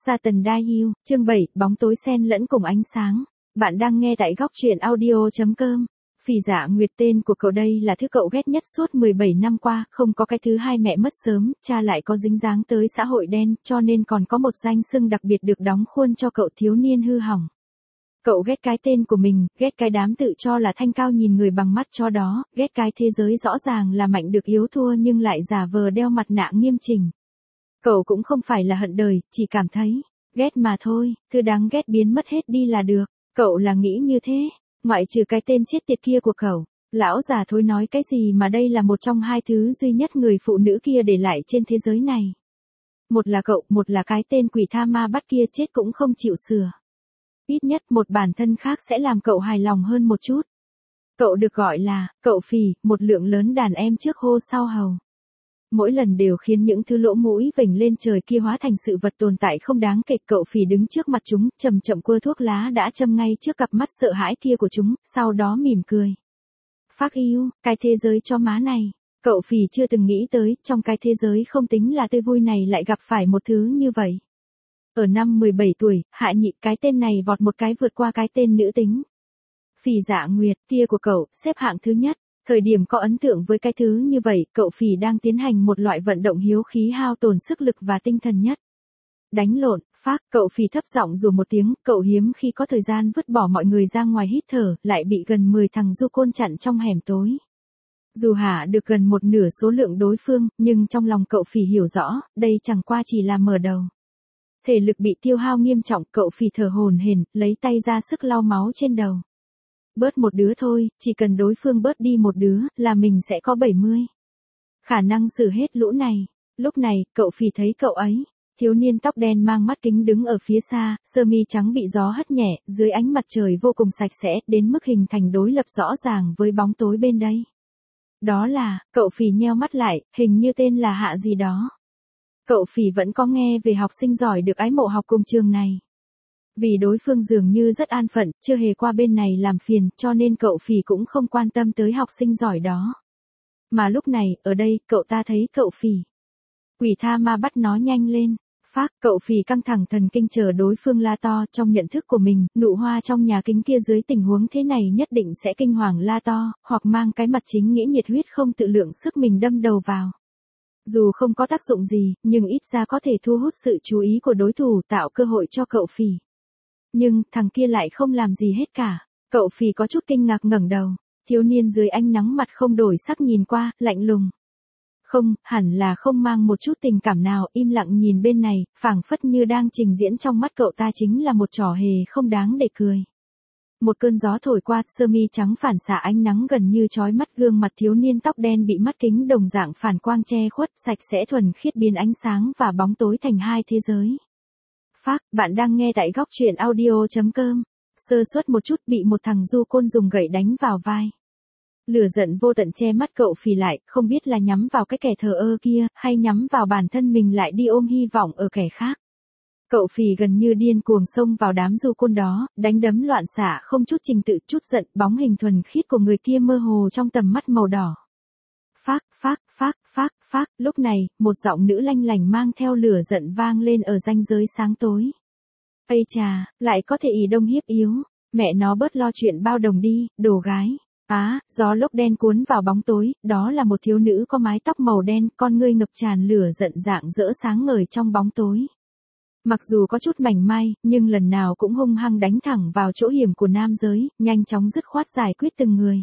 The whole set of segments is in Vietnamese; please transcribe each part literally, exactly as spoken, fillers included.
Satan Die Hill, chương bảy, bóng tối xen lẫn cùng ánh sáng. Bạn đang nghe tại góc truyện audio chấm com. Phỉ Dạ Nguyệt, tên của cậu đây là thứ cậu ghét nhất suốt mười bảy năm qua, không có cái thứ hai, mẹ mất sớm, cha lại có dính dáng tới xã hội đen, cho nên còn có một danh xưng đặc biệt được đóng khuôn cho cậu thiếu niên hư hỏng. Cậu ghét cái tên của mình, ghét cái đám tự cho là thanh cao nhìn người bằng mắt chó đó, ghét cái thế giới rõ ràng là mạnh được yếu thua nhưng lại giả vờ đeo mặt nạ nghiêm chỉnh. Cậu cũng không phải là hận đời, chỉ cảm thấy ghét mà thôi, thứ đáng ghét biến mất hết đi là được. Cậu là nghĩ như thế, ngoại trừ cái tên chết tiệt kia của cậu. Lão già thối nói cái gì mà đây là một trong hai thứ duy nhất người phụ nữ kia để lại trên thế giới này. Một là cậu, một là cái tên quỷ tha ma bắt kia chết cũng không chịu sửa. Ít nhất một bản thân khác sẽ làm cậu hài lòng hơn một chút. Cậu được gọi là cậu phì, một lượng lớn đàn em trước hô sau hầu. Mỗi lần đều khiến những thứ lỗ mũi vểnh lên trời kia hóa thành sự vật tồn tại không đáng kể. Cậu phì đứng trước mặt chúng, chậm chậm quơ thuốc lá đã châm ngay trước cặp mắt sợ hãi kia của chúng, sau đó mỉm cười. Phác yêu, cái thế giới cho má này. Cậu phì chưa từng nghĩ tới, trong cái thế giới không tính là tươi vui này lại gặp phải một thứ như vậy. Ở năm mười bảy tuổi, Hạ Nhị, cái tên này vọt một cái vượt qua cái tên nữ tính. Phỉ Dạ Nguyệt, kia của cậu, xếp hạng thứ nhất. Thời điểm có ấn tượng với cái thứ như vậy, cậu phỉ đang tiến hành một loại vận động hiếu khí hao tổn sức lực và tinh thần nhất. Đánh lộn, phác, cậu phỉ thấp giọng dù một tiếng, cậu hiếm khi có thời gian vứt bỏ mọi người ra ngoài hít thở, lại bị gần mười thằng du côn chặn trong hẻm tối. Dù hạ được gần một nửa số lượng đối phương, nhưng trong lòng cậu phỉ hiểu rõ, đây chẳng qua chỉ là mở đầu. Thể lực bị tiêu hao nghiêm trọng, cậu phỉ thở hổn hển, lấy tay ra sức lau máu trên đầu. Bớt một đứa thôi, chỉ cần đối phương bớt đi một đứa, là mình sẽ có bảy mươi. Khả năng xử hết lũ này. Lúc này, cậu phỉ thấy cậu ấy. Thiếu niên tóc đen mang mắt kính đứng ở phía xa, sơ mi trắng bị gió hất nhẹ, dưới ánh mặt trời vô cùng sạch sẽ, đến mức hình thành đối lập rõ ràng với bóng tối bên đây. Đó là, cậu phỉ nheo mắt lại, hình như tên là Hạ gì đó. Cậu phỉ vẫn có nghe về học sinh giỏi được ái mộ học cùng trường này. Vì đối phương dường như rất an phận, chưa hề qua bên này làm phiền, cho nên cậu phỉ cũng không quan tâm tới học sinh giỏi đó. Mà lúc này, ở đây, cậu ta thấy cậu phỉ. Quỷ tha ma bắt nó nhanh lên. Phác, cậu phỉ căng thẳng thần kinh chờ đối phương la to, trong nhận thức của mình, nụ hoa trong nhà kính kia dưới tình huống thế này nhất định sẽ kinh hoàng la to, hoặc mang cái mặt chính nghĩa nhiệt huyết không tự lượng sức mình đâm đầu vào. Dù không có tác dụng gì, nhưng ít ra có thể thu hút sự chú ý của đối thủ, tạo cơ hội cho cậu phỉ. Nhưng, thằng kia lại không làm gì hết cả. Cậu phỉ có chút kinh ngạc ngẩng đầu. Thiếu niên dưới ánh nắng mặt không đổi sắc nhìn qua, lạnh lùng. Không, hẳn là không mang một chút tình cảm nào, im lặng nhìn bên này, phảng phất như đang trình diễn trong mắt cậu ta chính là một trò hề không đáng để cười. Một cơn gió thổi qua, sơ mi trắng phản xạ ánh nắng gần như chói mắt, gương mặt thiếu niên tóc đen bị mắt kính đồng dạng phản quang che khuất, sạch sẽ thuần khiết biến ánh sáng và bóng tối thành hai thế giới. Phác, bạn đang nghe tại góc truyện audio chấm com. Sơ suất một chút bị một thằng du côn dùng gậy đánh vào vai. Lửa giận vô tận che mắt cậu phỉ lại, không biết là nhắm vào cái kẻ thờ ơ kia, hay nhắm vào bản thân mình lại đi ôm hy vọng ở kẻ khác. Cậu phỉ gần như điên cuồng xông vào đám du côn đó, đánh đấm loạn xạ không chút trình tự, chút giận, bóng hình thuần khiết của người kia mơ hồ trong tầm mắt màu đỏ. Phác, phác, phác, phác, phác, lúc này, một giọng nữ lanh lành mang theo lửa giận vang lên ở ranh giới sáng tối. Ây chà, lại có thể ỷ đông hiếp yếu, mẹ nó bớt lo chuyện bao đồng đi, đồ gái. Á, gió lốc đen cuốn vào bóng tối, đó là một thiếu nữ có mái tóc màu đen, con ngươi ngập tràn lửa giận rạng rỡ sáng ngời trong bóng tối. Mặc dù có chút mảnh mai, nhưng lần nào cũng hung hăng đánh thẳng vào chỗ hiểm của nam giới, nhanh chóng dứt khoát giải quyết từng người.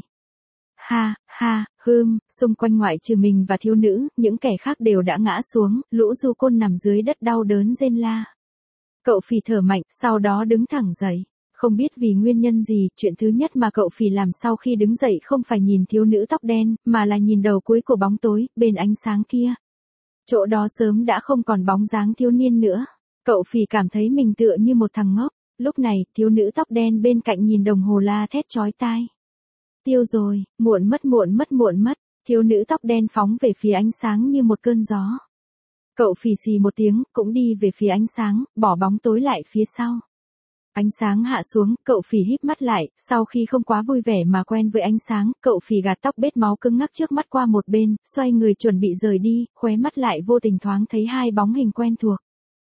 Ha, ha, hưm, xung quanh ngoại trừ mình và thiếu nữ, những kẻ khác đều đã ngã xuống, lũ du côn nằm dưới đất đau đớn rên la. Cậu phỉ thở mạnh, sau đó đứng thẳng dậy. Không biết vì nguyên nhân gì, chuyện thứ nhất mà cậu phỉ làm sau khi đứng dậy không phải nhìn thiếu nữ tóc đen, mà là nhìn đầu cuối của bóng tối, bên ánh sáng kia. Chỗ đó sớm đã không còn bóng dáng thiếu niên nữa. Cậu phỉ cảm thấy mình tựa như một thằng ngốc. Lúc này, thiếu nữ tóc đen bên cạnh nhìn đồng hồ la thét chói tai. Tiêu rồi, muộn mất muộn mất muộn mất. Thiếu nữ tóc đen phóng về phía ánh sáng như một cơn gió. Cậu phỉ xì một tiếng, cũng đi về phía ánh sáng, bỏ bóng tối lại phía sau. Ánh sáng hạ xuống, cậu phỉ híp mắt lại, sau khi không quá vui vẻ mà quen với ánh sáng, cậu phỉ gạt tóc bết máu cứng ngắc trước mắt qua một bên, xoay người chuẩn bị rời đi, khóe mắt lại vô tình thoáng thấy hai bóng hình quen thuộc.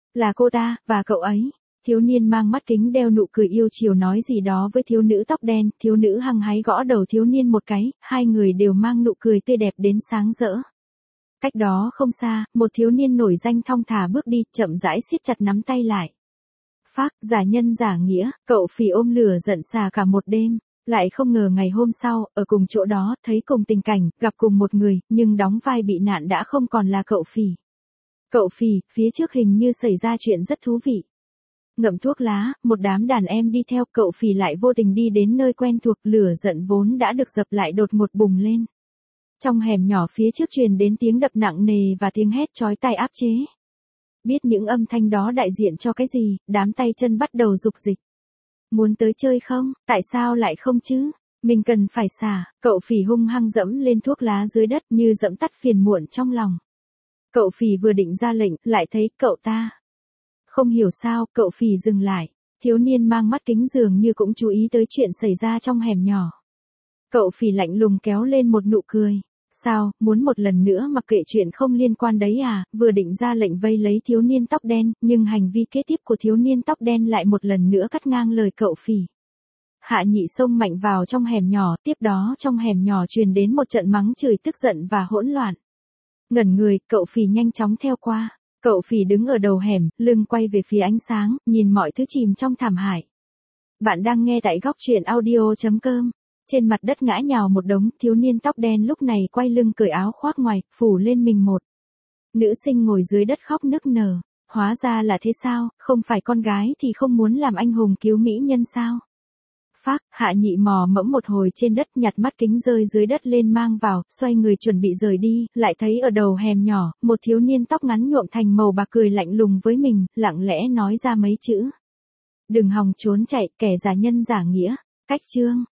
Là cô ta, và cậu ấy. Thiếu niên mang mắt kính đeo nụ cười yêu chiều nói gì đó với thiếu nữ tóc đen, thiếu nữ hăng hái gõ đầu thiếu niên một cái, hai người đều mang nụ cười tươi đẹp đến sáng rỡ. Cách đó không xa, một thiếu niên nổi danh thong thả bước đi, chậm rãi siết chặt nắm tay lại. Phác, giả nhân giả nghĩa, cậu phì ôm lửa giận xà cả một đêm. Lại không ngờ ngày hôm sau, ở cùng chỗ đó, thấy cùng tình cảnh, gặp cùng một người, nhưng đóng vai bị nạn đã không còn là cậu phì. Cậu phì, phía trước hình như xảy ra chuyện rất thú vị. Ngậm thuốc lá, một đám đàn em đi theo, cậu phì lại vô tình đi đến nơi quen thuộc, lửa giận vốn đã được dập lại đột ngột bùng lên. Trong hẻm nhỏ phía trước truyền đến tiếng đập nặng nề và tiếng hét chói tai áp chế. Biết những âm thanh đó đại diện cho cái gì, đám tay chân bắt đầu rục dịch. Muốn tới chơi không? Tại sao lại không chứ? Mình cần phải xả. Cậu phì hung hăng dẫm lên thuốc lá dưới đất như dẫm tắt phiền muộn trong lòng. Cậu phì vừa định ra lệnh, lại thấy cậu ta. Không hiểu sao, cậu phì dừng lại. Thiếu niên mang mắt kính dường như cũng chú ý tới chuyện xảy ra trong hẻm nhỏ. Cậu phì lạnh lùng kéo lên một nụ cười. Sao, muốn một lần nữa mặc kệ chuyện không liên quan đấy à? Vừa định ra lệnh vây lấy thiếu niên tóc đen, nhưng hành vi kế tiếp của thiếu niên tóc đen lại một lần nữa cắt ngang lời cậu phì. Hạ Nhị xông mạnh vào trong hẻm nhỏ, tiếp đó trong hẻm nhỏ truyền đến một trận mắng chửi tức giận và hỗn loạn. Ngẩn người, cậu phì nhanh chóng theo qua. Cậu phì đứng ở đầu hẻm, lưng quay về phía ánh sáng, nhìn mọi thứ chìm trong thảm hại. Bạn đang nghe tại góc truyện audio chấm com. Trên mặt đất ngã nhào một đống, thiếu niên tóc đen lúc này quay lưng cởi áo khoác ngoài, phủ lên mình một. Nữ sinh ngồi dưới đất khóc nức nở. Hóa ra là thế sao, không phải con gái thì không muốn làm anh hùng cứu mỹ nhân sao? Phác, Hạ Nhị mò mẫm một hồi trên đất, nhặt mắt kính rơi dưới đất lên mang vào, xoay người chuẩn bị rời đi, lại thấy ở đầu hẻm nhỏ, một thiếu niên tóc ngắn nhuộm thành màu bạc cười lạnh lùng với mình, lặng lẽ nói ra mấy chữ. Đừng hòng trốn chạy, kẻ giả nhân giả nghĩa. Cách chương.